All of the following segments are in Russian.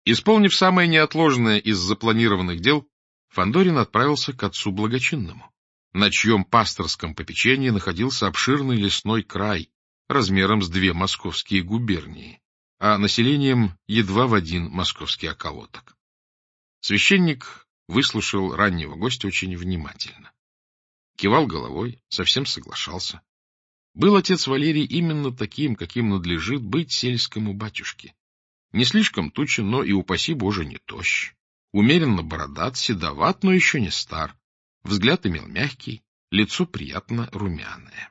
Исполнив самое неотложное из запланированных дел, Фандорин отправился к отцу Благочинному, на чьем пасторском попечении находился обширный лесной край размером с 2 московские губернии, а населением едва в 1 московский околоток. Священник выслушал раннего гостя очень внимательно. Кивал головой, совсем соглашался. Был отец Валерий именно таким, каким надлежит быть сельскому батюшке. Не слишком тучен, но и, упаси Боже, не тощ. Умеренно бородат, седоват, но еще не стар. Взгляд имел мягкий, лицо приятно румяное.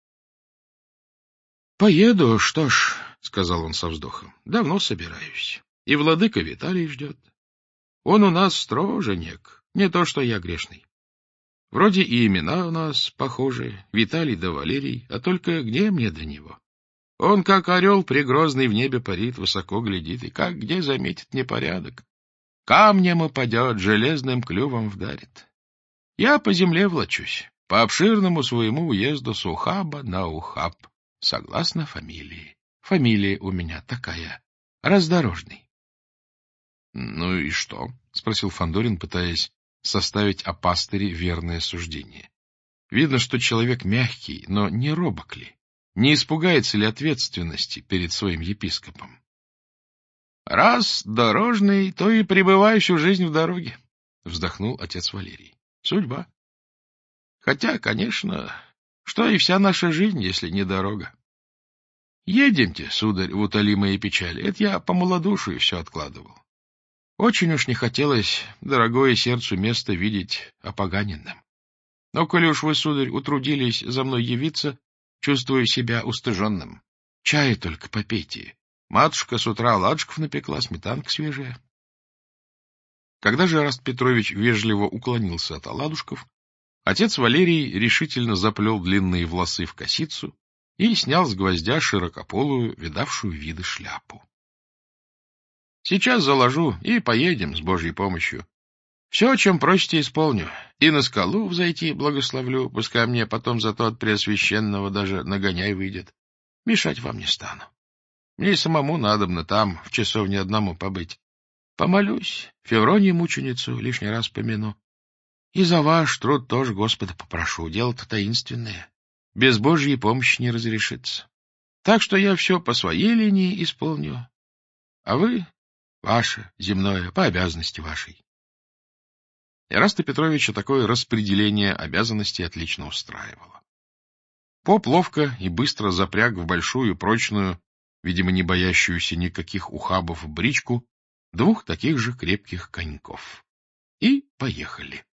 — Поеду, что ж, — сказал он со вздохом, — давно собираюсь. И владыка Виталий ждет. Он у нас строженек, не то что я грешный. Вроде и имена у нас похожи, Виталий да Валерий, а только где мне до него? Он, как орел пригрозный, в небе парит, высоко глядит, и как где заметит непорядок. Камнем упадет, железным клювом вдарит. Я по земле влачусь, по обширному своему уезду с ухаба на ухаб, согласно фамилии. Фамилия у меня такая — Раздорожный. — Ну и что? — спросил Фандорин, пытаясь составить о пастыре верное суждение. Видно, что человек мягкий, но не робок ли? Не испугается ли ответственности перед своим епископом? — Раз дорожный, то и пребываю всю жизнь в дороге, — вздохнул отец Валерий. — Судьба. Хотя, конечно, что и вся наша жизнь, если не дорога. Едемте, сударь, в утолимые печали. Это я по малодушию все откладывал. Очень уж не хотелось дорогое сердцу место видеть опоганенным. Но коли уж вы, сударь, утрудились за мной явиться, чувствую себя устыженным. Чая только попейте. Матушка с утра оладушков напекла, сметанка свежая. Когда же Эраст Петрович вежливо уклонился от оладушков, отец Валерий решительно заплел длинные волосы в косицу и снял с гвоздя широкополую, видавшую виды шляпу. — Сейчас заложу и поедем с Божьей помощью. Все, о чем просите, исполню. И на скалу взойти благословлю, пускай мне потом зато от Преосвященного даже нагоняй выйдет. Мешать вам не стану. Мне и самому надобно там в часовне одному побыть. Помолюсь, Февронию мученицу лишний раз помяну. И за ваш труд тоже Господа попрошу, дело-то таинственное. Без Божьей помощи не разрешится. Так что я все по своей линии исполню, а вы — ваше, земное, по обязанности вашей. Эраста Петровича такое распределение обязанностей отлично устраивало. Поп ловко и быстро запряг в большую, прочную, видимо, не боящуюся никаких ухабов бричку, 2 таких же крепких коньков. И поехали.